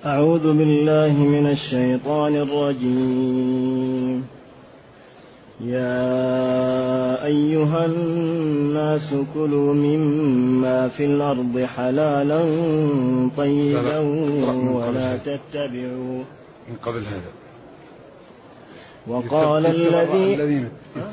أعوذ بالله من الشيطان الرجيم. يا أيها الناس كلوا مما في الأرض حلالا طيبا ولا تتبعوا من قبل هذا. وقال الذين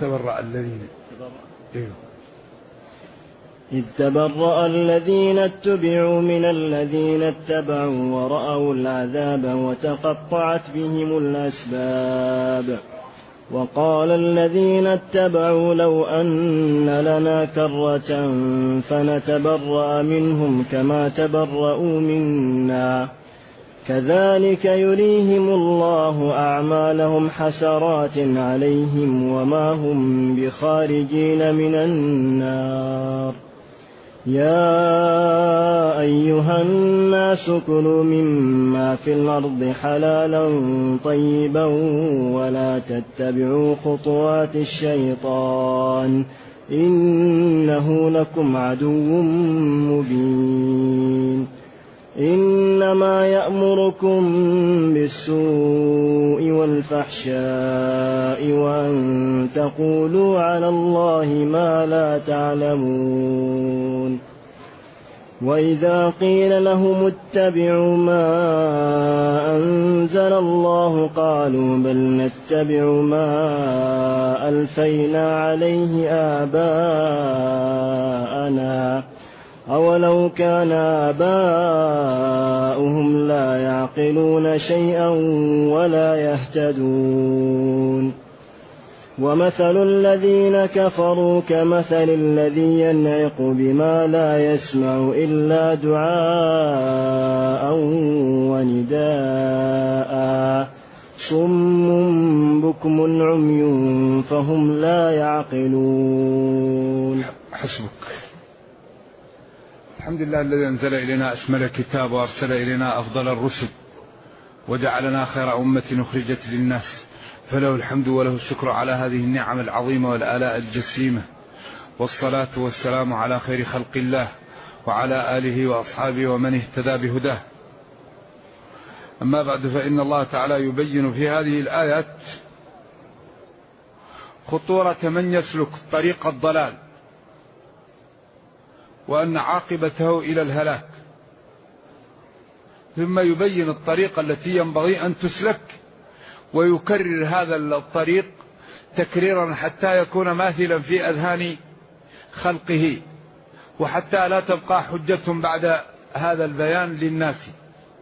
إذ تبرأ الذين اتبعوا من الذين اتبعوا ورأوا العذاب وتقطعت بهم الأسباب. وقال الذين اتبعوا لو أن لنا كرة فنتبرأ منهم كما تبرأوا منا كذلك يريهم الله أعمالهم حسرات عليهم وما هم بخارجين من النار. يا أيها الناس كلوا مما في الأرض حلالا طيبا ولا تتبعوا خطوات الشيطان إنه لكم عدو مبين. إنما يأمركم بالسوء والفحشاء وأن تقولوا على الله ما لا تعلمون. وإذا قيل لهم اتبعوا ما أنزل الله قالوا بل نتبع ما ألفينا عليه آباءنا أولو كان آباؤهم لا يعقلون شيئا ولا يهتدون. ومثل الذين كفروا كمثل الذي ينعق بما لا يسمع إلا دعاء ونداء صم بكم عمي فهم لا يعقلون. حسبك. الحمد لله الذي أنزل إلينا أشمل الكتاب وأرسل إلينا أفضل الرسل وجعلنا خير أمة أخرجت للناس، فله الحمد وله الشكر على هذه النعم العظيمة والآلاء الجسيمة، والصلاة والسلام على خير خلق الله وعلى آله وأصحابه ومن اهتدى بهداه. أما بعد، فإن الله تعالى يبين في هذه الآيات خطورة من يسلك طريق الضلال وأن عاقبته إلى الهلاك، ثم يبين الطريقة التي ينبغي أن تسلك ويكرر هذا الطريق تكريرا حتى يكون ماثلا في أذهان خلقه، وحتى لا تبقى حجة بعد هذا البيان للناس.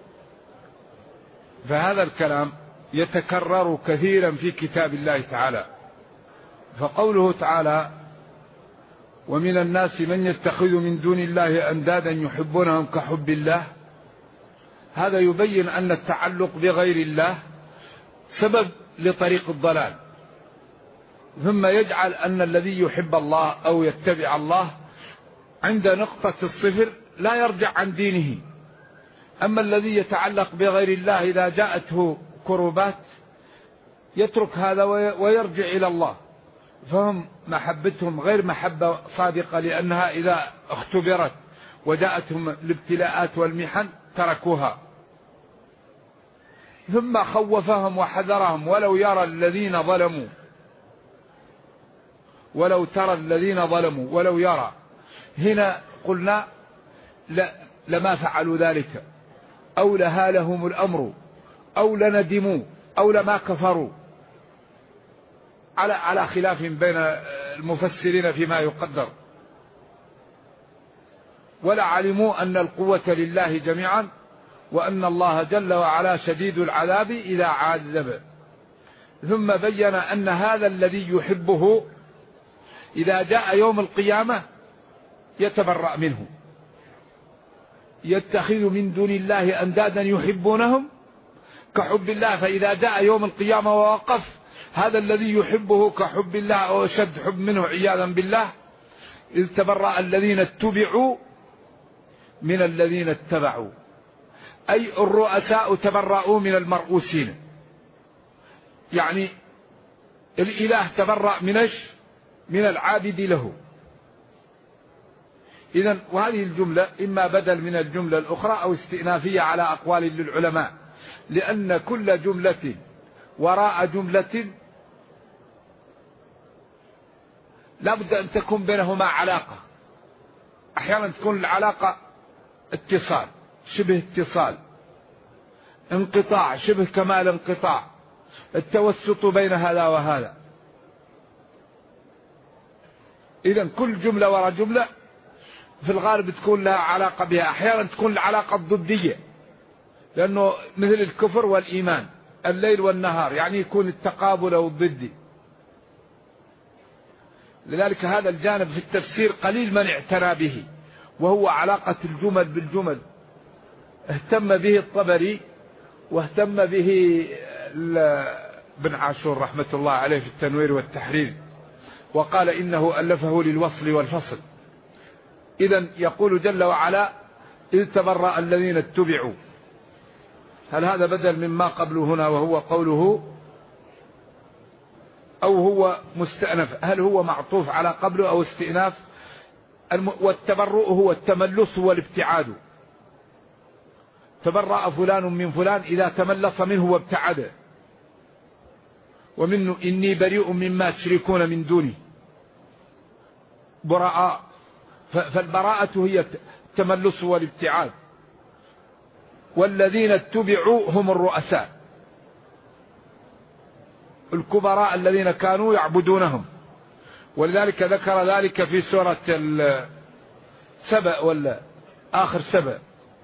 فهذا الكلام يتكرر كثيرا في كتاب الله تعالى. فقوله تعالى ومن الناس من يتخذ من دون الله أندادا يحبونهم كحب الله، هذا يبين أن التعلق بغير الله سبب لطريق الضلال، ثم يجعل أن الذي يحب الله أو يتبع الله عند نقطة الصفر لا يرجع عن دينه. أما الذي يتعلق بغير الله إذا جاءته كروبات يترك هذا ويرجع إلى الله، فهم محبتهم غير محبة صادقة، لأنها إذا اختبرت وجاءتهم الابتلاءات والمحن تركوها. ثم خوفهم وحذرهم ولو ترى الذين ظلموا ولو يرى. هنا قلنا لما فعلوا ذلك، أو لهالهم الأمر، أو لندموا، أو لما كفروا، على خلاف بين المفسرين فيما يقدر. ولا علموا أن القوة لله جميعا، وأن الله جل وعلا شديد العذاب إذا عذب. ثم بين أن هذا الذي يحبه إذا جاء يوم القيامة يتبرأ منه، يتخذ من دون الله أندادا يحبونهم كحب الله، فإذا جاء يوم القيامة ووقف هذا الذي يحبه كحب الله أو أشد حب منه عياذا بالله، إذ تبرأ الذين اتبعوا من الذين اتبعوا، أي الرؤساء تبرأوا من المرؤوسين. يعني الإله تبرأ من العابد له، إذن وهذه الجملة إما بدل من الجملة الأخرى أو استئنافية على أقوال للعلماء، لأن كل جملة وراء جملة لابد أن تكون بينهما علاقة. أحيانا تكون العلاقة اتصال شبه اتصال، انقطاع شبه كمال انقطاع، التوسط بين هذا وهذا. إذن كل جملة وراء جملة في الغالب تكون لها علاقة بها. أحيانا تكون العلاقة الضدية، لأنه مثل الكفر والإيمان الليل والنهار، يعني يكون التقابل أو الضدي. لذلك هذا الجانب في التفسير قليل من اعتنى به، وهو علاقة الجمل بالجمل. اهتم به الطبري واهتم به ابن عاشور رحمة الله عليه في التنوير والتحرير، وقال إنه ألفه للوصل والفصل. إذن يقول جل وعلا إذ تبرأ الذين اتبعوا. هل هذا بدل مما قبله هنا وهو قوله، أو هو مستأنف؟ هل هو معطوف على قبله أو استئناف؟ والتبرؤ هو التملص والابتعاد. تبرأ فلان من فلان إذا تملص منه وابتعد. ومنه إني بريء مما تشركون من دوني، براء. فالبراءة هي التملص والابتعاد. والذين اتبعوا هم الرؤساء الكبراء الذين كانوا يعبدونهم. ولذلك ذكر ذلك في سورة سبأ ولا آخر سبأ.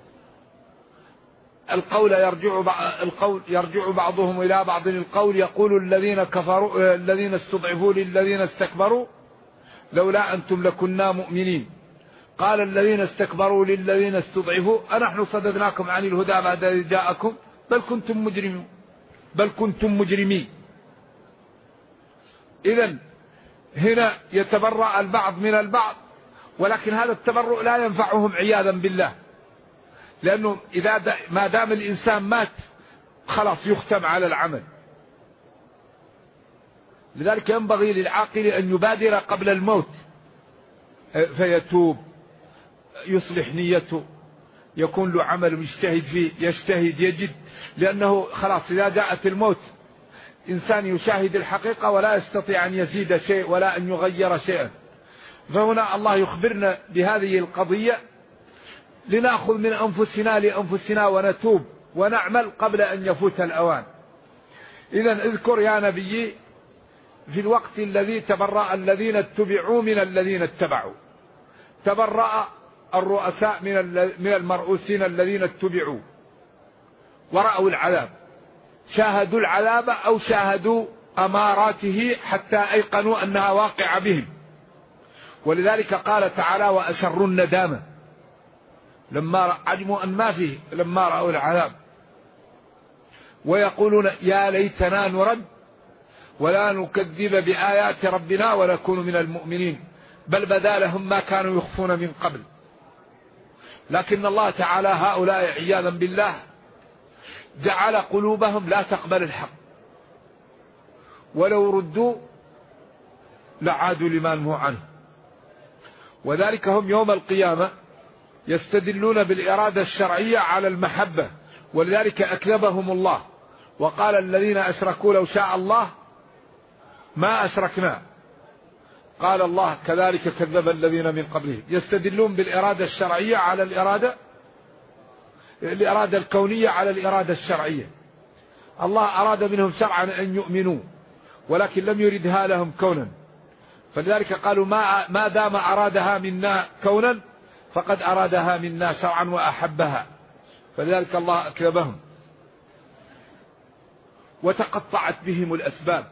القول يرجع بعضهم إلى بعض القول يقول الذين كفروا الذين استضعفوا للذين استكبروا لولا أنتم لكنا مؤمنين. قال الذين استكبروا للذين استضعفوا أنحن صددناكم عن الهدى بعد إذ جاءكم بل كنتم مجرمين. إذن هنا يتبرأ البعض من البعض، ولكن هذا التبرؤ لا ينفعهم عياذا بالله، لأنه ما دام الإنسان مات خلاص يختم على العمل. لذلك ينبغي للعاقل أن يبادر قبل الموت فيتوب، يصلح نيته، يكون له عمل يجتهد فيه، يجتهد يجد، لأنه خلاص إذا جاءت الموت إنسان يشاهد الحقيقة ولا يستطيع أن يزيد شيء ولا أن يغير شيئا. فهنا الله يخبرنا بهذه القضية لنأخذ من أنفسنا لأنفسنا ونتوب ونعمل قبل أن يفوت الأوان. إذن اذكر يا نبي في الوقت الذي تبرأ الذين اتبعوا من الذين اتبعوا. تبرأ الرؤساء من المرؤوسين الذين اتبعوا ورأوا العذاب، شاهدوا العذاب أو شاهدوا أماراته حتى أيقنوا أنها واقعة بهم. ولذلك قال تعالى وأسروا الندامة لما علموا أن ما فيه لما رأوا العذاب، ويقولون يا ليتنا نرد ولا نكذب بآيات ربنا ونكون من المؤمنين بل بدا لهم ما كانوا يخفون من قبل. لكن الله تعالى هؤلاء عياذا بالله جعل قلوبهم لا تقبل الحق، ولو ردوا لعادوا لما نهوا عنه. وذلك هم يوم القيامة يستدلون بالإرادة الشرعية على المحبة، ولذلك أكذبهم الله وقال الذين أشركوا لو شاء الله ما أشركنا. قال الله كذلك كذب الذين من قبلهم. يستدلون بالإرادة الشرعية على الإرادة الكونية على الإرادة الشرعية. الله أراد منهم شرعا أن يؤمنوا ولكن لم يردها لهم كونا، فلذلك قالوا ما دام أرادها منا كونا فقد أرادها منا شرعا وأحبها، فلذلك الله أكذبهم. وتقطعت بهم الأسباب،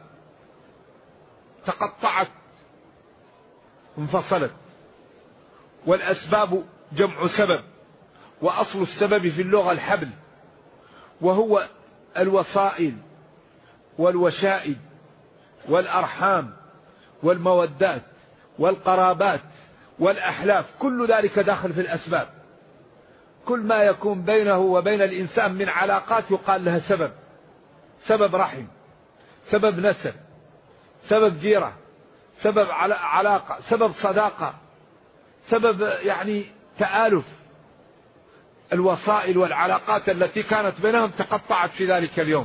تقطعت انفصلت. والأسباب جمع سبب، وأصل السبب في اللغة الحبل، وهو الوصائل والوشائد والأرحام والمودات والقرابات والأحلاف، كل ذلك داخل في الأسباب. كل ما يكون بينه وبين الإنسان من علاقات يقال لها سبب. سبب رحم، سبب نسب، سبب جيرة، سبب علاقة، سبب صداقة، سبب يعني تآلف الوسائل والعلاقات التي كانت بينهم تقطعت في ذلك اليوم،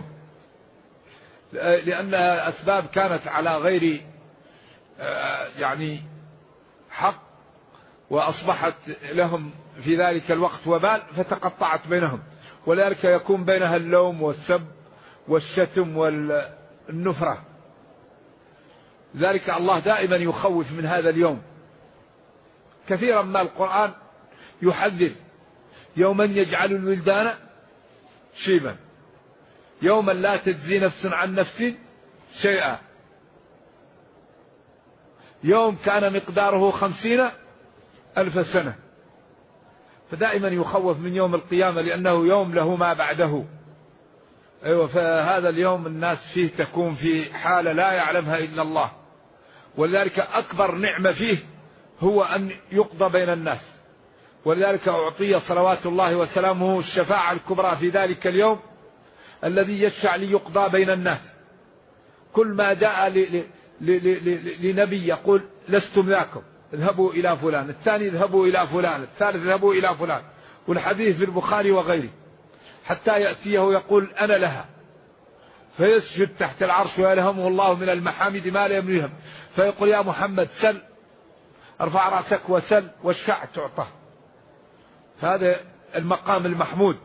لأن أسباب كانت على غير يعني حق، وأصبحت لهم في ذلك الوقت وبال فتقطعت بينهم، ولذلك يكون بينها اللوم والسب والشتم والنفرة. ذلك الله دائما يخوف من هذا اليوم. كثيرا ما القرآن يحذر: يوما يجعل الولدان شيبا، يوما لا تجزي نفس عن نفس شيئا، يوم كان مقداره 50,000 سنة. فدائما يخوف من يوم القيامة لأنه يوم له ما بعده. أيوة، فهذا اليوم الناس فيه تكون في حالة لا يعلمها إلا الله، ولذلك أكبر نعمة فيه هو أن يقضى بين الناس. ولذلك أعطي صلوات الله وسلامه الشفاعة الكبرى في ذلك اليوم الذي يشفع ليقضى بين الناس. كل ما جاء لنبي يقول: لستم ذاكم، اذهبوا إلى فلان، الثاني اذهبوا إلى فلان، الثالث اذهبوا إلى فلان، والحديث في البخاري وغيره، حتى يأتيه يقول: أنا لها، فيسجد تحت العرش ويلهمه الله من المحامد ما لا يملهم، فيقول: يا محمد سل، ارفع رأسك وسل واشفع تعطى. فهذا المقام المحمود.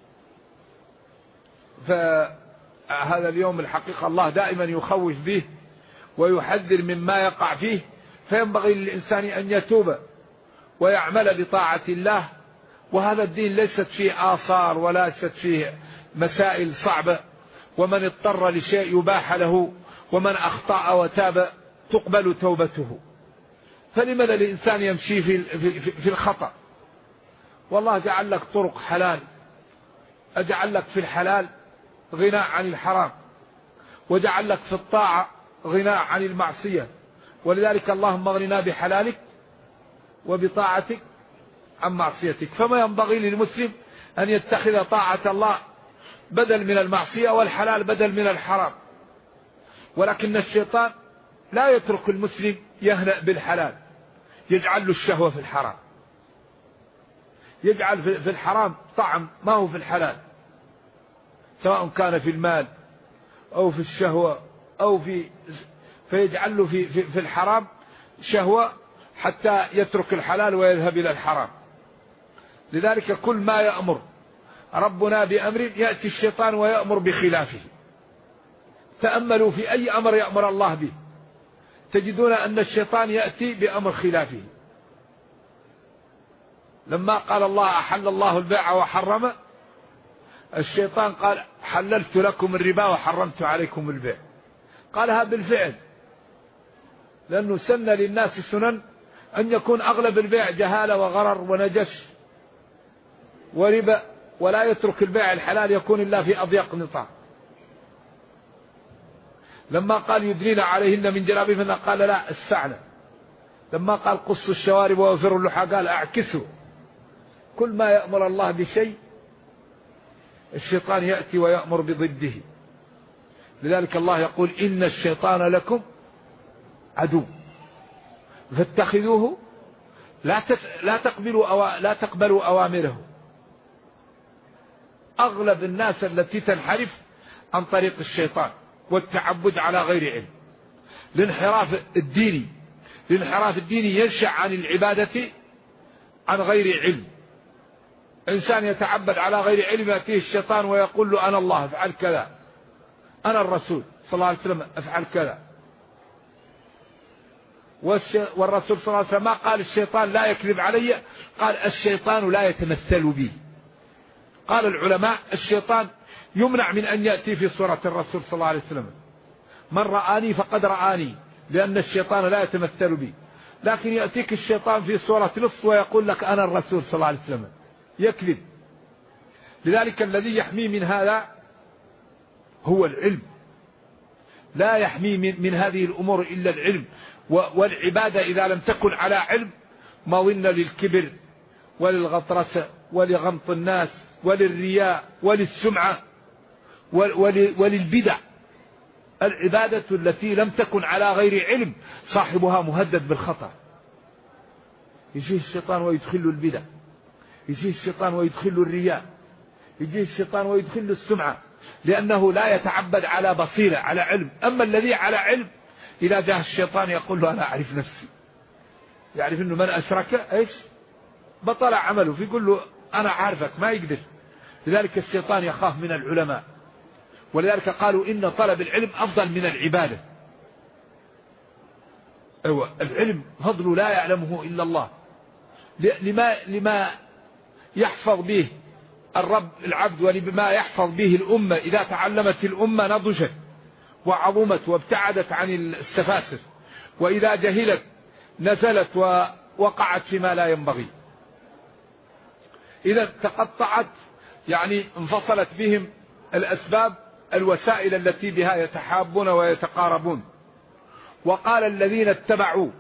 فهذا اليوم الحقيقة الله دائما يخوف به ويحذر مما يقع فيه، فينبغي للإنسان أن يتوب ويعمل بطاعة الله. وهذا الدين ليست فيه آثار ولا ليست فيه مسائل صعبة، ومن اضطر لشيء يباح له، ومن أخطأ وتاب تقبل توبته. فلماذا الإنسان يمشي في الخطأ؟ والله جعل لك طرق حلال، أجعل لك في الحلال غناء عن الحرام، وجعل لك في الطاعة غناء عن المعصية. ولذلك اللهم اغننا بحلالك وبطاعتك عن معصيتك. فما ينبغي للمسلم أن يتخذ طاعة الله بدل من المعصية والحلال بدل من الحرام. ولكن الشيطان لا يترك المسلم يهنأ بالحلال، يجعل له الشهوة في الحرام، يجعل في الحرام طعم ما هو في الحلال، سواء كان في المال أو في الشهوة أو فيجعل له في الحرام شهوة حتى يترك الحلال ويذهب إلى الحرام. لذلك كل ما يأمر ربنا بأمر يأتي الشيطان ويأمر بخلافه. تأملوا في أي أمر يأمر الله به تجدون أن الشيطان يأتي بأمر خلافه. لما قال الله: أحل الله البيع وحرم، الشيطان قال: حللت لكم الربا وحرمت عليكم البيع. قالها بالفعل، لأنه سن للناس سنن أن يكون أغلب البيع جهالة وغرر ونجش وربا، ولا يترك البيع الحلال يكون إلا في أضيق نطاق. لما قال: يدنين عليهن من جلابيبهن، قال: لا، السعنة. لما قال: قصوا الشوارب ووفروا اللحى، قال: اعكسوا. كل ما يأمر الله بشيء الشيطان يأتي ويأمر بضده. لذلك الله يقول: إن الشيطان لكم عدو فاتخذوه، لا تقبلوا أوامره. أغلب الناس التي تنحرف عن طريق الشيطان والتعبد على غير علم، الانحراف الديني ينشأ عن العبادة عن غير علم. إنسان يتعبد على غير علم يأتيه الشيطان ويقول له: أنا الله افعل كذا، أنا الرسول صلى الله عليه وسلم افعل كذا. والرسول صلى الله عليه وسلم ما قال الشيطان لا يكذب علي، قال الشيطان لا يتمثل بي. قال العلماء: الشيطان يمنع من أن يأتي في صورة الرسول صلى الله عليه وسلم. من رآني فقد رآني، لأن الشيطان لا يتمثل بي. لكن يأتيك الشيطان في صورة لص ويقول لك: أنا الرسول صلى الله عليه وسلم، يكذب. لذلك الذي يحمي من هذا هو العلم. لا يحمي من هذه الأمور إلا العلم. والعبادة إذا لم تكن على علم مظنة للكبر وللغطرسة ولغمط الناس وللرياء وللسمعة وللبدع. العبادة التي لم تكن على غير علم صاحبها مهدد بالخطأ. يجيه الشيطان ويدخل له البدع، يجيه الشيطان ويدخل له الرياء، يجيه الشيطان ويدخل له السمعة، لأنه لا يتعبد على بصيرة على علم. أما الذي على علم إذا جاء الشيطان يقول له أنا أعرف نفسي، يعرف أنه من أشرك إيش بطل عمله، فيقول له أنا عارفك، ما يقدر. لذلك الشيطان يخاف من العلماء، ولذلك قالوا إن طلب العلم أفضل من العبادة. أيوة، العلم فضل لا يعلمه إلا الله، لما يحفظ به الرب العبد، ولما يحفظ به الأمة. إذا تعلمت الأمة نضجت وعظمت وابتعدت عن السفاسف، وإذا جهلت نزلت ووقعت فيما لا ينبغي. إذا تقطعت يعني انفصلت بهم الأسباب الوسائل التي بها يتحابون ويتقاربون. وقال الذين اتبعوا،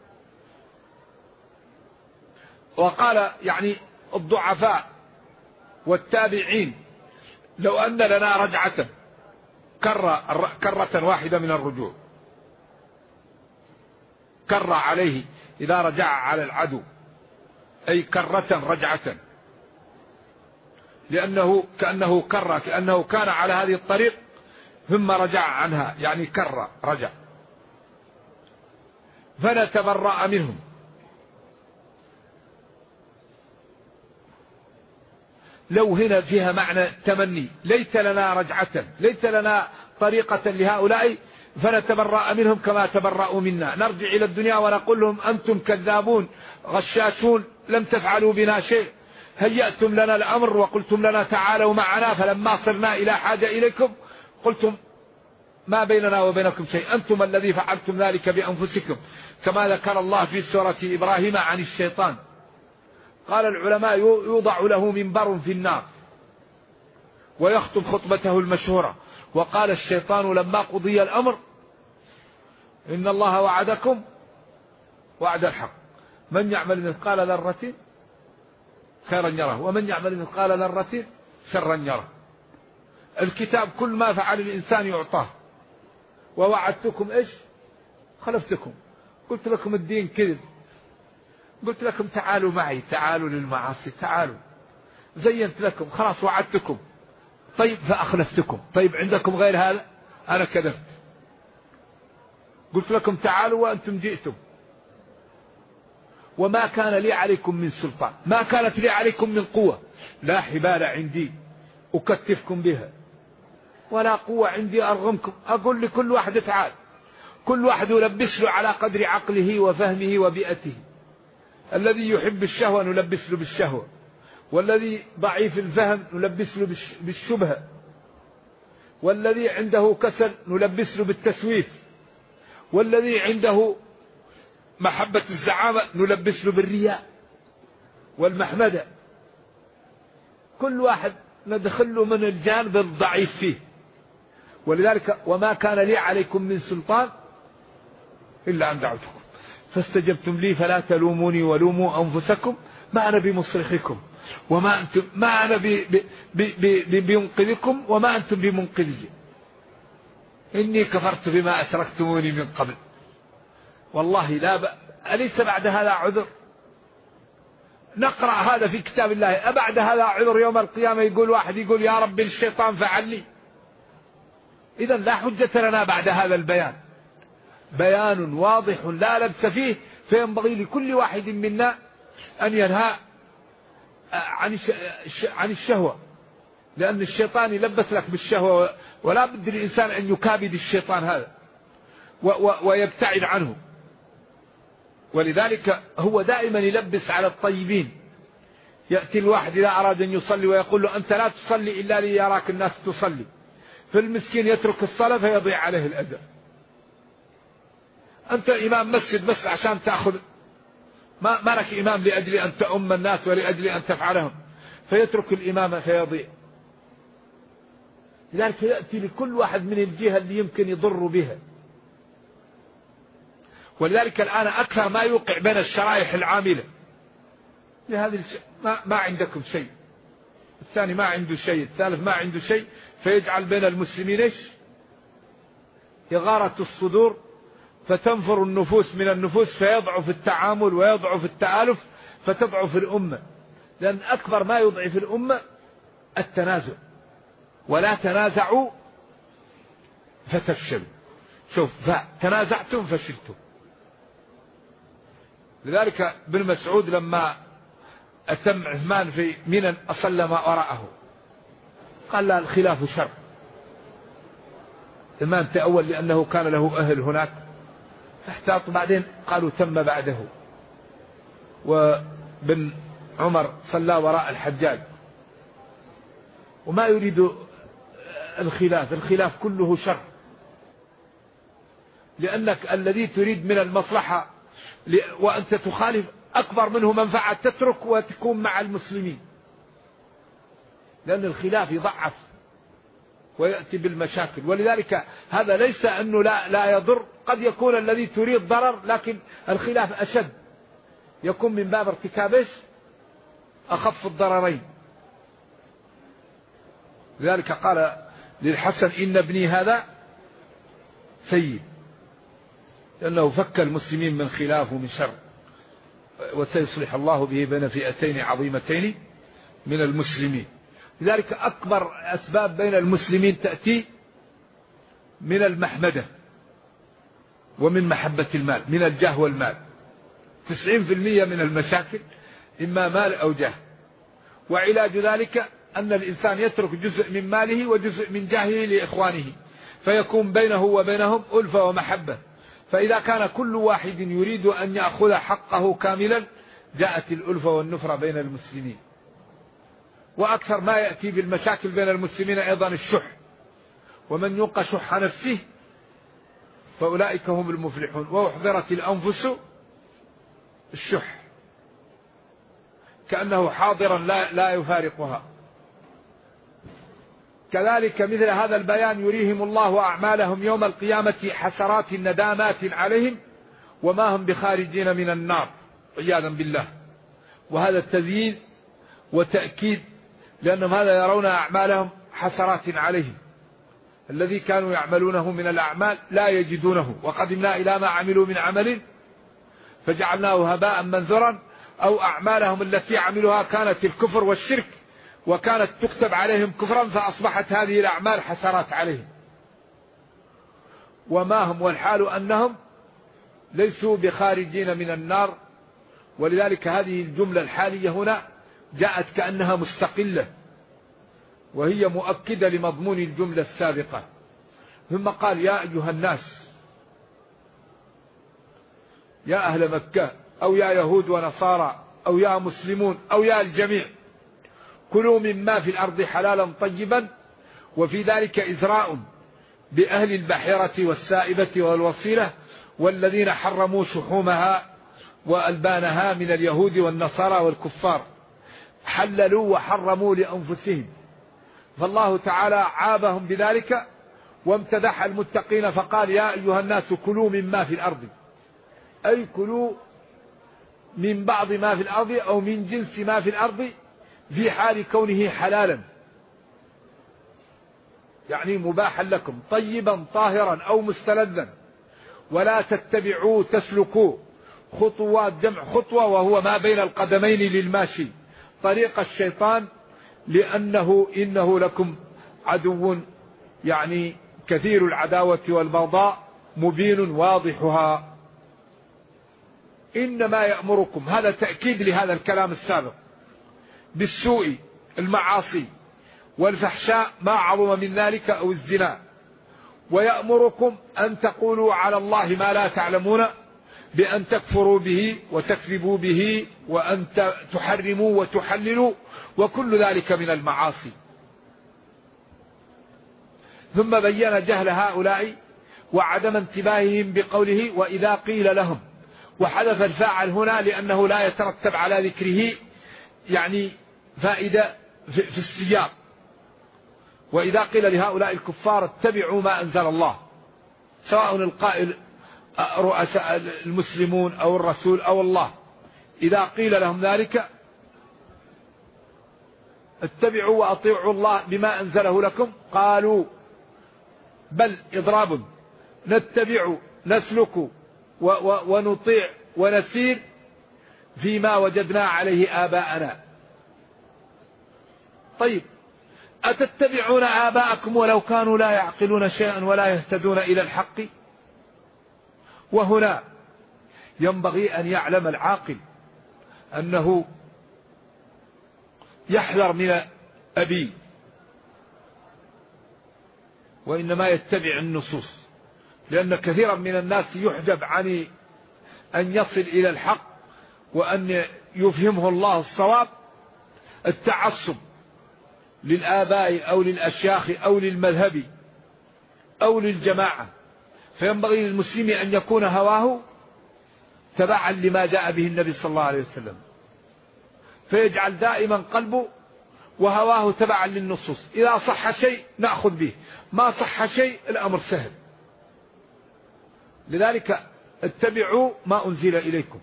وقال يعني الضعفاء والتابعين لو أن لنا رجعة كرة واحدة من الرجوع، كر عليه إذا رجع على العدو، أي كرة رجعة، لأنه كأنه كر، كأنه كان على هذه الطريق ثم رجع عنها، يعني كر رجع. فنتبرأ منهم، لو هنا فيها معنى تمني، ليت لنا رجعة، ليت لنا طريقة لهؤلاء فنتبرأ منهم كما تبرأوا منا، نرجع إلى الدنيا ونقول لهم أنتم كذابون غشاشون لم تفعلوا بنا شيء، هيأتم لنا الأمر وقلتم لنا تعالوا معنا، فلما صرنا إلى حاجة إليكم قلتم ما بيننا وبينكم شيء، أنتم الذي فعلتم ذلك بأنفسكم، كما ذكر الله في سورة إبراهيم عن الشيطان. قال العلماء يوضع له منبر في النار ويخطب خطبته المشهورة، وقال الشيطان لما قضي الأمر إن الله وعدكم وعد الحق، من يعمل مثقال ذرة خيرا يره ومن يعمل مثقال ذرة شرا يره. الكتاب كل ما فعل الإنسان يعطاه، ووعدتكم إيش خلفتكم، قلت لكم الدين كذب، قلت لكم تعالوا معي، تعالوا للمعاصي، تعالوا زينت لكم، خلاص وعدتكم، طيب فأخلفتكم، طيب عندكم غير هذا، أنا كذبت، قلت لكم تعالوا وأنتم جئتم، وما كان لي عليكم من سلطان، ما كانت لي عليكم من قوة، لا حبال عندي أكتفكم بها ولا قوة عندي أرغمكم، أقول لكل واحد تعال، كل واحد يلبس له على قدر عقله وفهمه وبيئته. الذي يحب الشهوة نلبس له بالشهوة، والذي ضعيف الفهم نلبس له بالشبهة، والذي عنده كسل نلبس له بالتسويف، والذي عنده محبة الزعامة نلبس له بالرياء والمحمدة. كل واحد ندخل له من الجانب الضعيف فيه. ولذلك وما كان لي عليكم من سلطان إلا أن دعوتكم فاستجبتم لي فلا تلوموني ولوموا أنفسكم ما أنا بمصرخكم وما أنتم، ما أنا بمنقذكم وما أنتم بمنقذي، إني كفرت بما أشركتموني من قبل. والله لا أليس بعد هذا عذر؟ نقرأ هذا في كتاب الله، أبعد هذا عذر يوم القيامة؟ يقول واحد يقول يا رب الشيطان فعل لي. إذن لا حجة لنا بعد هذا البيان، بيان واضح لا لبس فيه، فينبغي لكل واحد منا أن ينهى عن الشهوة، لأن الشيطان يلبس لك بالشهوة، ولا بد للإنسان أن يكابد الشيطان هذا ويبتعد عنه. ولذلك هو دائما يلبس على الطيبين. يأتي الواحد إذا أراد أن يصلي ويقول له أنت لا تصلي إلا ليراك الناس تصلي، فالمسكين يترك الصلاة فيضيع عليه الأجر. أنت إمام مسجد بس عشان تأخذ، ما لك إمام لأجل أن تؤم الناس ولأجل أن تفعلهم، فيترك الإمامة فيضيع. لذلك يأتي لكل واحد من الجهة اللي يمكن يضر بها. ولذلك الآن أكثر ما يوقع بين الشرائح العاملة لهذه ما عندكم شيء، الثاني ما عنده شيء، الثالث ما عنده شيء، فيجعل بين المسلمين إيش؟ إغارة الصدور فتنفر النفوس من النفوس، فيضعف التعامل ويضعف التآلف، فتضعف الأمة. لأن أكبر ما يضعف الأمة التنازع، ولا تنازعوا فتفشلوا. شوف، فتنازعتم فشلتم. لذلك ابن مسعود لما أتم عثمان في منى أصلى ما وراءه، قال لا، الخلاف شر. عثمان تأول لأنه كان له أهل هناك فاحتاط، بعدين قالوا تم بعده. وبن عمر صلى وراء الحجاج، وما يريد الخلاف كله شر، لأنك الذي تريد من المصلحة وأنت تخالف أكبر منه منفعة، تترك وتكون مع المسلمين، لأن الخلاف يضعف ويأتي بالمشاكل. ولذلك هذا ليس أنه لا يضر، قد يكون الذي تريد ضرر، لكن الخلاف أشد، يكون من باب ارتكاب أخف الضررين. لذلك قال للحسن إن ابني هذا سيد، لأنه فك المسلمين من خلاف ومن شر، وسيصلح الله به بين فئتين عظيمتين من المسلمين. لذلك أكبر أسباب بين المسلمين تأتي من المحمدة ومن محبة المال، من الجاه والمال. 90% من المشاكل إما مال أو جاه، وعلاج ذلك أن الإنسان يترك جزء من ماله وجزء من جاهه لإخوانه، فيكون بينه وبينهم ألفة ومحبة. فإذا كان كل واحد يريد أن يأخذ حقه كاملا، جاءت الألفة والنفرة بين المسلمين. وأكثر ما يأتي بالمشاكل بين المسلمين أيضا الشح، ومن يوق شح نفسه فأولئك هم المفلحون. وأحضرت الأنفس الشح، كأنه حاضرا لا يفارقها. كذلك مثل هذا البيان يريهم الله أعمالهم يوم القيامة حسرات ندامات عليهم وما هم بخارجين من النار عياذا بالله. وهذا التذييل وتأكيد، لأنهم هذا يرون أعمالهم حسرات عليهم، الذي كانوا يعملونه من الأعمال لا يجدونه، وقدمنا إلى ما عملوا من عمل فجعلناه هباء منثورا. أو أعمالهم التي عملوها كانت الكفر والشرك، وكانت تكتب عليهم كفرا، فأصبحت هذه الأعمال حسرات عليهم. وما هم، والحال أنهم ليسوا بخارجين من النار. ولذلك هذه الجملة الحالية هنا جاءت كأنها مستقلة، وهي مؤكدة لمضمون الجملة السابقة. ثم قال يا أيها الناس، يا أهل مكة، أو يا يهود ونصارى، أو يا مسلمون، أو يا الجميع، كلوا مما في الأرض حلالا طيبا. وفي ذلك إزراء بأهل البحيرة والسائبة والوصيلة والذين حرموا شحومها وألبانها من اليهود والنصارى والكفار، حللوا وحرموا لأنفسهم. فالله تعالى عابهم بذلك وامتدح المتقين فقال يا أيها الناس كلوا مما في الأرض، أي كلوا من بعض ما في الأرض أو من جنس ما في الأرض في حال كونه حلالا، يعني مباحا لكم، طيبا طاهرا أو مستلذا. ولا تتبعوا تسلكوا خطوات، جمع خطوة وهو ما بين القدمين للماشي، طريق الشيطان، إنه لكم عدو، يعني كثير العداوة والبغضاء، مبين واضحها. إنما يأمركم، هذا تأكيد لهذا الكلام السابق، بالسوء، المعاصي والفحشاء ما عظم من ذلك أو الزنا. ويأمركم أن تقولوا على الله ما لا تعلمون، بأن تكفروا به وتكذبوا به، وأن تحرموا وتحللوا، وكل ذلك من المعاصي. ثم بين جهل هؤلاء وعدم انتباههم بقوله وإذا قيل لهم، وحذف الفاعل هنا لأنه لا يترتب على ذكره يعني فائدة في السياق. وإذا قيل لهؤلاء الكفار اتبعوا ما أنزل الله، سواء القائل رؤساء المسلمون أو الرسول أو الله، إذا قيل لهم ذلك اتبعوا وأطيعوا الله بما أنزله لكم، قالوا بل إضراب، نتبع نسلك ونطيع ونسير فيما وجدنا عليه آباءنا. طيب أتتبعون آباءكم ولو كانوا لا يعقلون شيئا ولا يهتدون إلى الحق؟ وهنا ينبغي أن يعلم العاقل أنه يحذر من أبيه، وإنما يتبع النصوص، لأن كثيرا من الناس يحجب عن أن يصل إلى الحق وأن يفهمه الله الصواب التعصب للآباء أو للأشياخ أو للمذهب أو للجماعة. فينبغي للمسلم أن يكون هواه تبعا لما جاء به النبي صلى الله عليه وسلم، فيجعل دائما قلبه وهواه تبعا للنصوص. إذا صح شيء نأخذ به، ما صح شيء الأمر سهل. لذلك اتبعوا ما أنزل إليكم.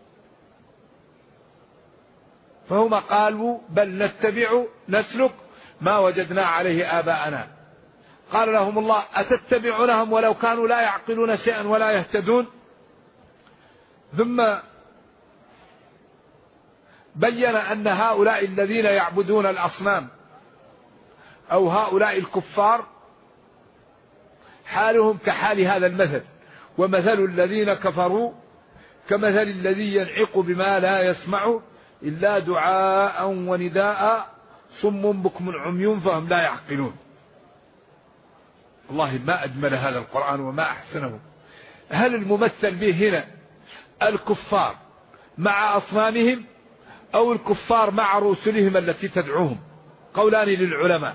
فهم قالوا بل نتبع نسلك ما وجدنا عليه آباءنا. قال لهم الله أتتبعونهم ولو كانوا لا يعقلون شيئا ولا يهتدون. ثم بين أن هؤلاء الذين يعبدون الأصنام أو هؤلاء الكفار حالهم كحال هذا المثل، ومثل الذين كفروا كمثل الذي ينعق بما لا يسمع إلا دعاء ونداء صم بكم عمي فهم لا يعقلون. والله ما أجمل هذا القرآن وما أحسنه. هل الممثل به هنا الكفار مع أصنامهم أو الكفار مع رسلهم التي تدعوهم؟ قولان للعلماء.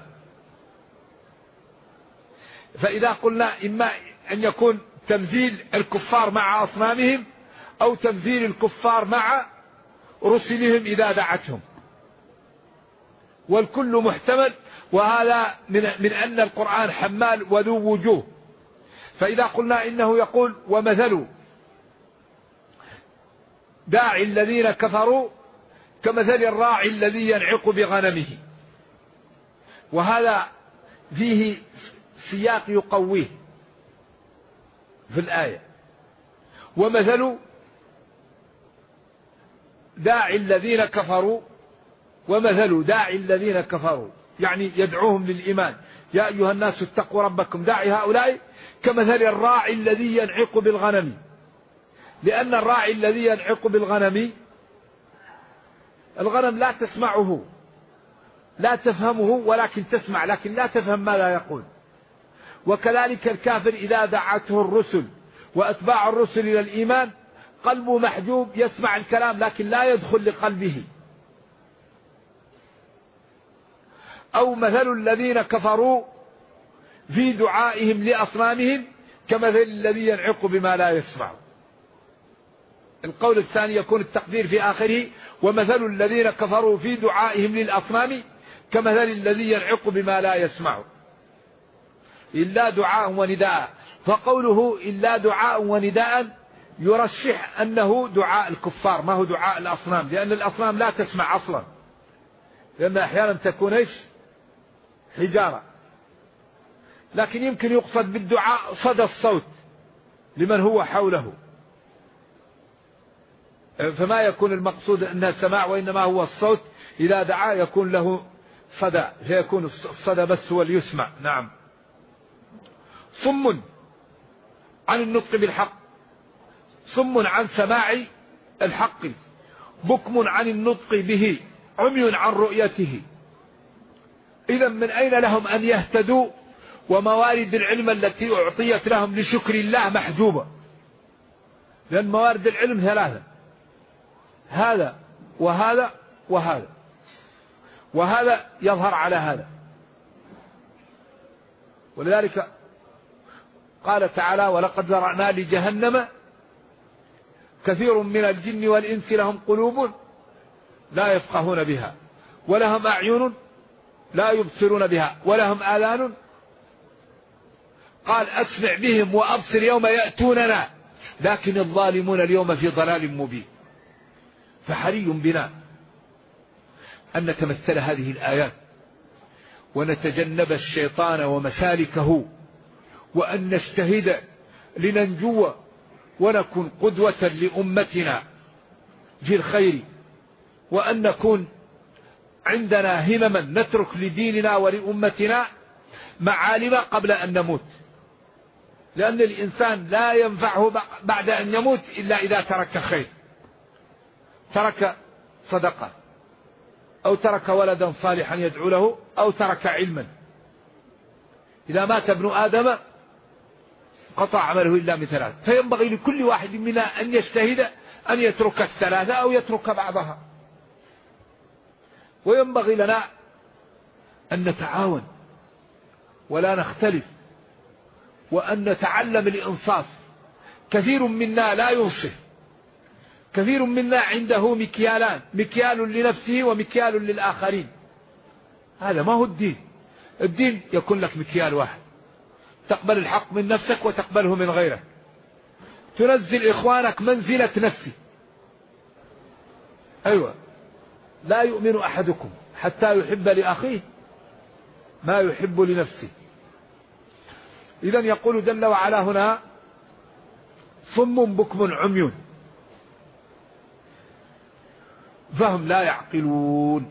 فإذا قلنا إما أن يكون تمثيل الكفار مع أصنامهم أو تمثيل الكفار مع رسلهم إذا دعتهم، والكل محتمل. وهذا من أن القرآن حمال وذو وجوه. فإذا قلنا إنه يقول ومثل داعي الذين كفروا كمثل الراعي الذي ينعق بغنمه، وهذا فيه سياق يقويه في الآية. ومثل داعي الذين كفروا ومثل داعي الذين كفروا يعني يدعوهم للإيمان، يا أيها الناس اتقوا ربكم. داعي هؤلاء كمثل الراعي الذي ينعق بالغنم، لأن الراعي الذي ينعق بالغنم الغنم لا تسمعه لا تفهمه ولكن تسمع، لكن لا تفهم ماذا يقول. وكذلك الكافر إذا دعته الرسل وأتباع الرسل إلى الإيمان قلبه محجوب، يسمع الكلام لكن لا يدخل لقلبه. أو مثل الذين كفروا في دعائهم لأصنامهم كمثل الذي ينعق بما لا يسمع. القول الثاني يكون التقدير في آخره ومثل الذين كفروا في دعائهم للأصنام كمثل الذي ينعق بما لا يسمع إلا دعاء ونداء. فقوله إلا دعاء ونداء يرشح أنه دعاء الكفار ما هو دعاء الأصنام، لأن الأصنام لا تسمع أصلا، لأن أحيانا تكون إيش حجارة. لكن يمكن يقصد بالدعاء صدى الصوت لمن هو حوله، فما يكون المقصود أنها سماع، وإنما هو الصوت إذا دعا يكون له صدى، فيكون الصدى بس هو اللي يسمع. نعم. صم عن النطق بالحق، صم عن سماع الحق، بكم عن النطق به، عمي عن رؤيته. إذا من أين لهم أن يهتدوا وموارد العلم التي أعطيت لهم لشكر الله محجوبة؟ لأن موارد العلم ثلاثة، هذا وهذا وهذا، وهذا يظهر على هذا. ولذلك قال تعالى ولقد ذرأنا لجهنم كثير من الجن والإنس لهم قلوب لا يفقهون بها ولهم أعين لا يبصرون بها ولهم آذان قال أسمع بهم وأبصر يوم يأتوننا لكن الظالمون اليوم في ضلال مبين. فحري بنا أن نتمثل هذه الآيات ونتجنب الشيطان ومسالكه، وأن نجتهد لننجو ونكون قدوة لأمتنا في الخير، وأن نكون عندنا همما نترك لديننا ولأمتنا معالم قبل أن نموت، لأن الإنسان لا ينفعه بعد أن يموت إلا إذا ترك خير، ترك صدقة، أو ترك ولدا صالحا يدعو له، أو ترك علما. إذا مات ابن آدم قطع عمله إلا من ثلاث، فينبغي لكل واحد منا أن يجتهد أن يترك الثلاثة أو يترك بعضها. وينبغي لنا أن نتعاون ولا نختلف، وأن نتعلم الإنصاف. كثير منا لا ينصف، كثير منا عنده مكيالان، مكيال لنفسه ومكيال للآخرين. هذا ما هو الدين. الدين يكون لك مكيال واحد، تقبل الحق من نفسك وتقبله من غيرك، تنزل إخوانك منزلة نفسي. أيوة، لا يؤمن أحدكم حتى يحب لأخيه ما يحب لنفسه. إذن يقول جل وعلا هنا: صم بكم عمي فهم لا يعقلون،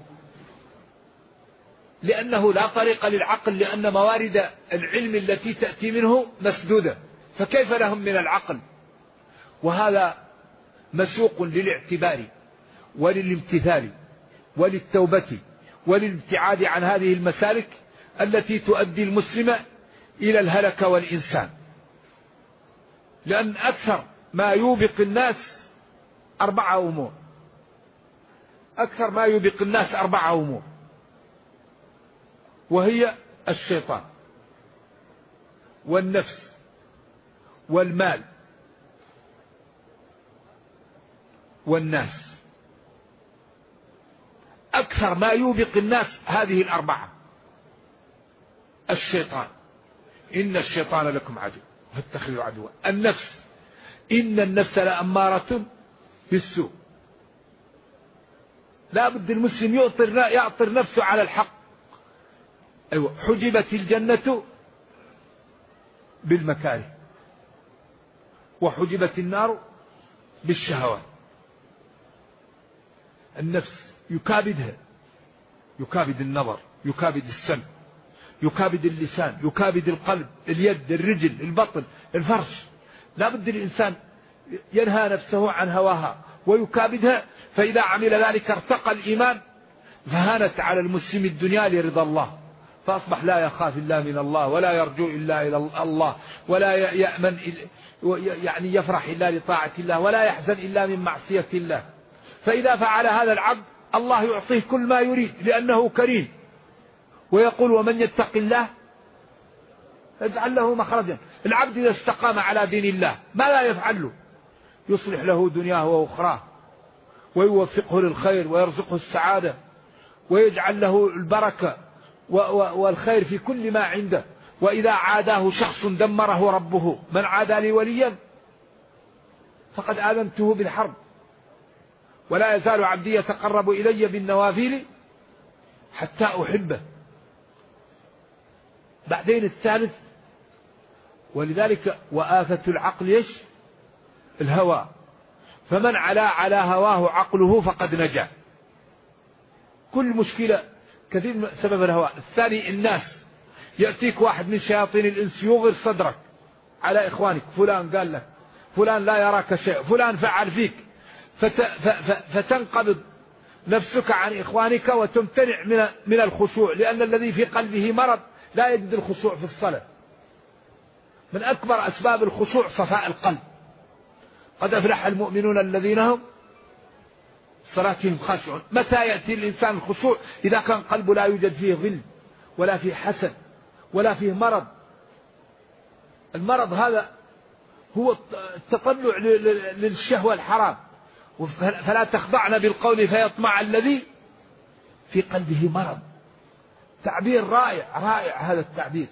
لأنه لا طريق للعقل، لأن موارد العلم التي تأتي منه مسدودة، فكيف لهم من العقل؟ وهذا مسوق للاعتبار وللامتثال وللتوبة وللابتعاد عن هذه المسالك التي تؤدي المسلم إلى الهلك والإنسان. لأن أكثر ما يوبق الناس 4 أمور، أكثر ما يوبق الناس 4 أمور، وهي الشيطان والنفس والمال والناس. أكثر ما يوبق الناس هذه 4، الشيطان إن الشيطان لكم عدو فاتخذوا عدوا، النفس إن النفس لأمارة بالسوء. لا بد المسلم يعطر نفسه على الحق. أيوة، حجبت الجنة بالمكاره وحجبت النار بالشهوات. النفس يكابدها، يكابد النظر، يكابد السمع، يكابد اللسان، يكابد القلب، اليد، الرجل، البطن، الفرج. لا بد الإنسان ينهى نفسه عن هواها ويكابدها، فإذا عمل ذلك ارتقى الإيمان، فهانت على المسلم الدنيا لرضا الله، فأصبح لا يخاف إلا من الله، ولا يرجو إلا إلى الله، ولا يأمن يعني يفرح إلا لطاعة الله، ولا يحزن إلا من معصية الله. فإذا فعل هذا العبد الله يعطيه كل ما يريد، لأنه كريم. ويقول: ومن يتق الله يجعل له مخرجا. العبد إذا استقام على دين الله ما لا يفعل له؟ يصلح له دنياه وأخراه، ويوفقه للخير، ويرزقه السعادة، ويجعل له البركة والخير في كل ما عنده. وإذا عاداه شخص دمره ربه: من عادى لي وليا فقد آذنته بالحرب، ولا يزال عبدي يتقرب إلي بالنوافل حتى أحبه. بعدين الثالث، ولذلك وآفة العقل ايش؟ الهوى، فمن على هواه عقله فقد نجا. كل مشكلة كثير سبب الهوى. الثاني الناس، يأتيك واحد من شياطين الإنس يغر صدرك على إخوانك: فلان قال لك، فلان لا يراك شيء، فلان فعل فيك، فتنقبض نفسك عن إخوانك وتمتنع من الخشوع، لأن الذي في قلبه مرض لا يجد الخشوع في الصلاة. من أكبر أسباب الخشوع صفاء القلب. قد أفلح المؤمنون الذين هم صلاتهم خاشعون. متى يأتي الإنسان الخشوع؟ إذا كان قلبه لا يوجد فيه غل، ولا فيه حسد، ولا فيه مرض. المرض هذا هو التطلع للشهوة الحرام. فلا تخضعن بالقول فيطمع الذي في قلبه مرض. تعبير رائع رائع هذا التعبير.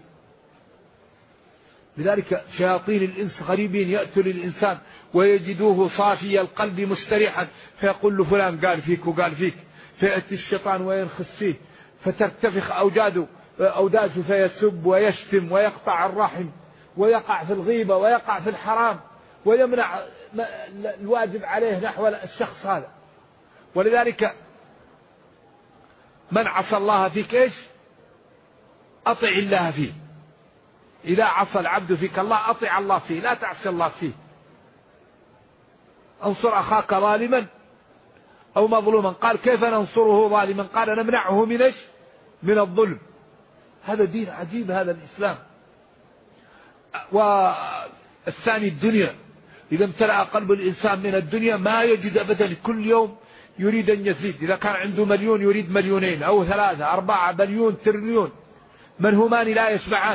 لذلك شياطين الإنس غريبين يأتوا للإنسان ويجدوه صافي القلب مستريحا، فيقول له: فلان قال فيك وقال فيك، فيأتي الشيطان وينخس فيه، فترتفخ أوداجه فيسب ويشتم ويقطع الرحم ويقع في الغيبة ويقع في الحرام ويمنع الواجب عليه نحو الشخص هذا. ولذلك من عصى الله فيك إيش؟ أطع الله فيه. إذا عصى العبد فيك الله أطع الله فيه، لا تعصي الله فيه. انصر أخاك ظالما أو مظلوما. قال كيف ننصره ظالما؟ قال نمنعه من إيش؟ من الظلم. هذا دين عجيب هذا الإسلام. والثاني الدنيا، إذا امتلأ قلب الإنسان من الدنيا ما يجد أبدا، كل يوم يريد أن يزيد. إذا كان عنده 1,000,000 يريد 2,000,000 أو 3 4 بليون تريليون، منهمان لا يشبعان،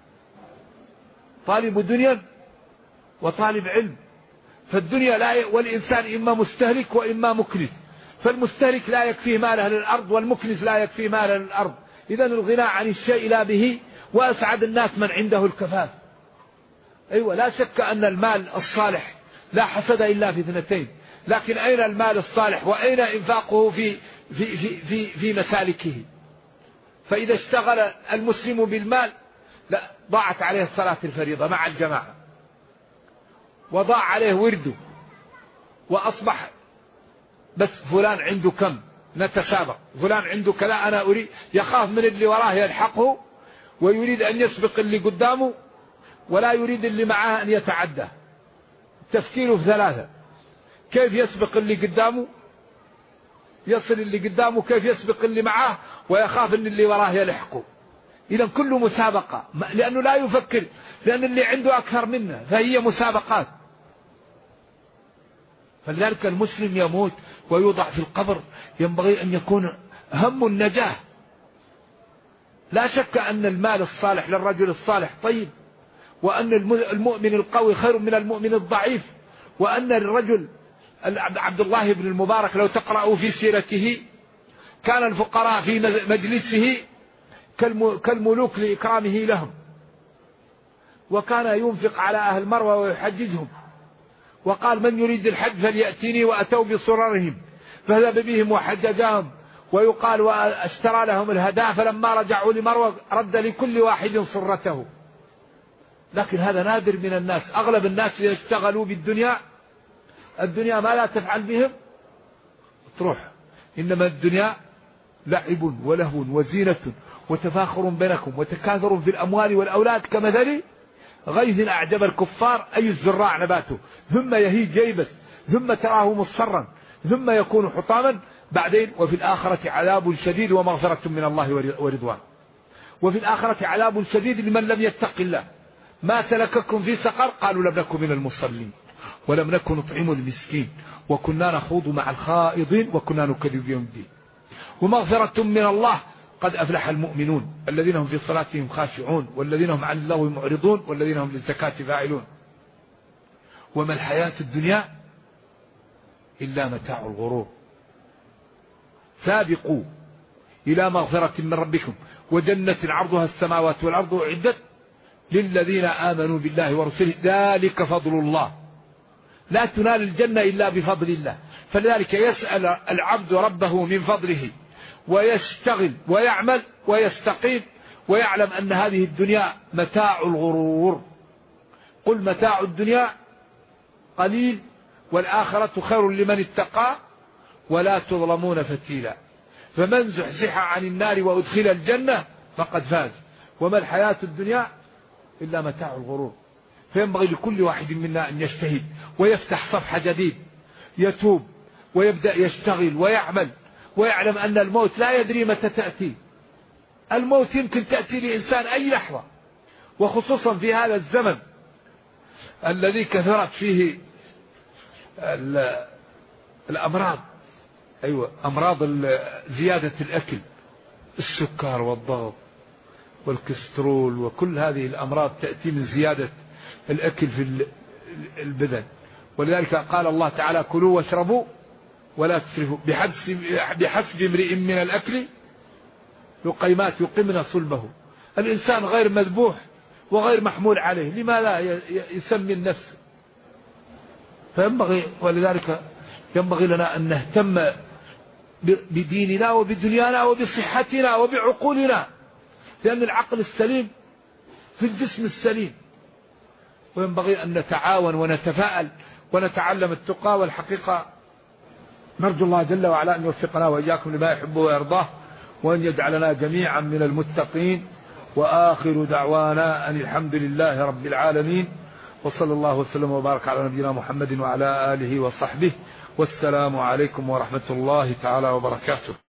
طالب دنيا وطالب علم. فالدنيا لا، والإنسان إما مستهلك وإما مكنس. فالمستهلك لا يكفيه ماله للأرض، والمكنس لا يكفيه ماله للأرض. إذن الغناء عن الشيء لا به. وأسعد الناس من عنده الكفاف. أيوة، لا شك أن المال الصالح لا حسد إلا في 2، لكن أين المال الصالح وأين إنفاقه في مسالكه؟ فإذا اشتغل المسلم بالمال لا ضاعت عليه الصلاة الفريضة مع الجماعة، وضاع عليه ورده، وأصبح بس فلان عنده كم نتسابق، فلان عنده كذا أنا أريد، يخاف من اللي وراه يلحقه، ويريد أن يسبق اللي قدامه، ولا يريد اللي معاه أن يتعدى. تفكيره في 3: كيف يسبق اللي قدامه، يصل اللي قدامه، كيف يسبق اللي معاه، ويخاف أن اللي وراه يلحقه. إذا كله مسابقة، لأنه لا يفكر، لأن اللي عنده أكثر منه، فهي مسابقات. فلذلك المسلم يموت ويوضع في القبر ينبغي أن يكون هم النجاة. لا شك أن المال الصالح للرجل الصالح طيب، وأن المؤمن القوي خير من المؤمن الضعيف، وأن الرجل عبد الله بن المبارك لو تقرأوا في سيرته كان الفقراء في مجلسه كالملوك لإكرامه لهم، وكان ينفق على أهل مروة ويحججهم، وقال من يريد الحج فليأتيني، وأتوا بصررهم فذهب بهم وحججهم، ويقال واشترى لهم الهداة، فلما رجعوا لمروة رد لكل واحد صرته. لكن هذا نادر من الناس. أغلب الناس يشتغلوا بالدنيا، الدنيا ما لا تفعل بهم تروح. إنما الدنيا لعب ولهو وزينة وتفاخر بينكم وتكاثر في الأموال والأولاد كمثل غيث أعجب الكفار أي الزراع نباته ثم يهيج ييبس ثم تراه مصفرا ثم يكون حطاما بعدين وفي الآخرة عذاب شديد ومغفرة من الله ورضوان. وفي الآخرة عذاب شديد لمن لم يتق الله. ما سلككم في سقر؟ قالوا لم نكن من المصلين ولم نكن نطعم المسكين وكنا نخوض مع الخائضين وكنا نكذب بيوم الدين. ومغفرة من الله قد أفلح المؤمنون الذين هم في صلاتهم خاشعون والذين هم عن اللغو معرضون والذين هم للزكاة فاعلون. وما الحياة الدنيا إلا متاع الغرور. سابقوا إلى مغفرة من ربكم وجنة عرضها السماوات والأرض أعدت للذين آمنوا بالله ورسله ذلك فضل الله. لا تنال الجنة إلا بفضل الله. فلذلك يسأل العبد ربه من فضله ويشتغل ويعمل ويستقيم ويعلم أن هذه الدنيا متاع الغرور. قل متاع الدنيا قليل والآخرة خير لمن اتقى ولا تظلمون فتيلا. فمن زحزح عن النار وأدخل الجنة فقد فاز. وما الحياة الدنيا إلا متاع الغرور. فينبغي لكل واحد منا أن يجتهد ويفتح صفحة جديد، يتوب ويبدأ يشتغل ويعمل ويعلم أن الموت لا يدري متى تأتي. الموت يمكن تأتي لإنسان أي لحظة، وخصوصا في هذا الزمن الذي كثرت فيه الأمراض. أيوة، أمراض زيادة الأكل، السكر والضغط والكسترول وكل هذه الأمراض تأتي من زيادة الأكل في البدن. ولذلك قال الله تعالى كلوا واشربوا ولا تسرفوا بحسب امرئ من الأكل لقيمات يقمن صلبه. الإنسان غير مذبوح وغير محمول عليه، لما لا يسمي النفس؟ ولذلك ينبغي لنا أن نهتم بديننا وبدنيانا وبصحتنا وبعقولنا، لأن العقل السليم في الجسم السليم. وينبغي أن نتعاون ونتفاءل ونتعلم التقى. والحقيقة نرجو الله جل وعلا أن يوفقنا وإياكم لما يحبه ويرضاه، وأن يجعلنا جميعا من المتقين. وآخر دعوانا أن الحمد لله رب العالمين، وصلى الله وسلم وبارك على نبينا محمد وعلى آله وصحبه، والسلام عليكم ورحمة الله تعالى وبركاته.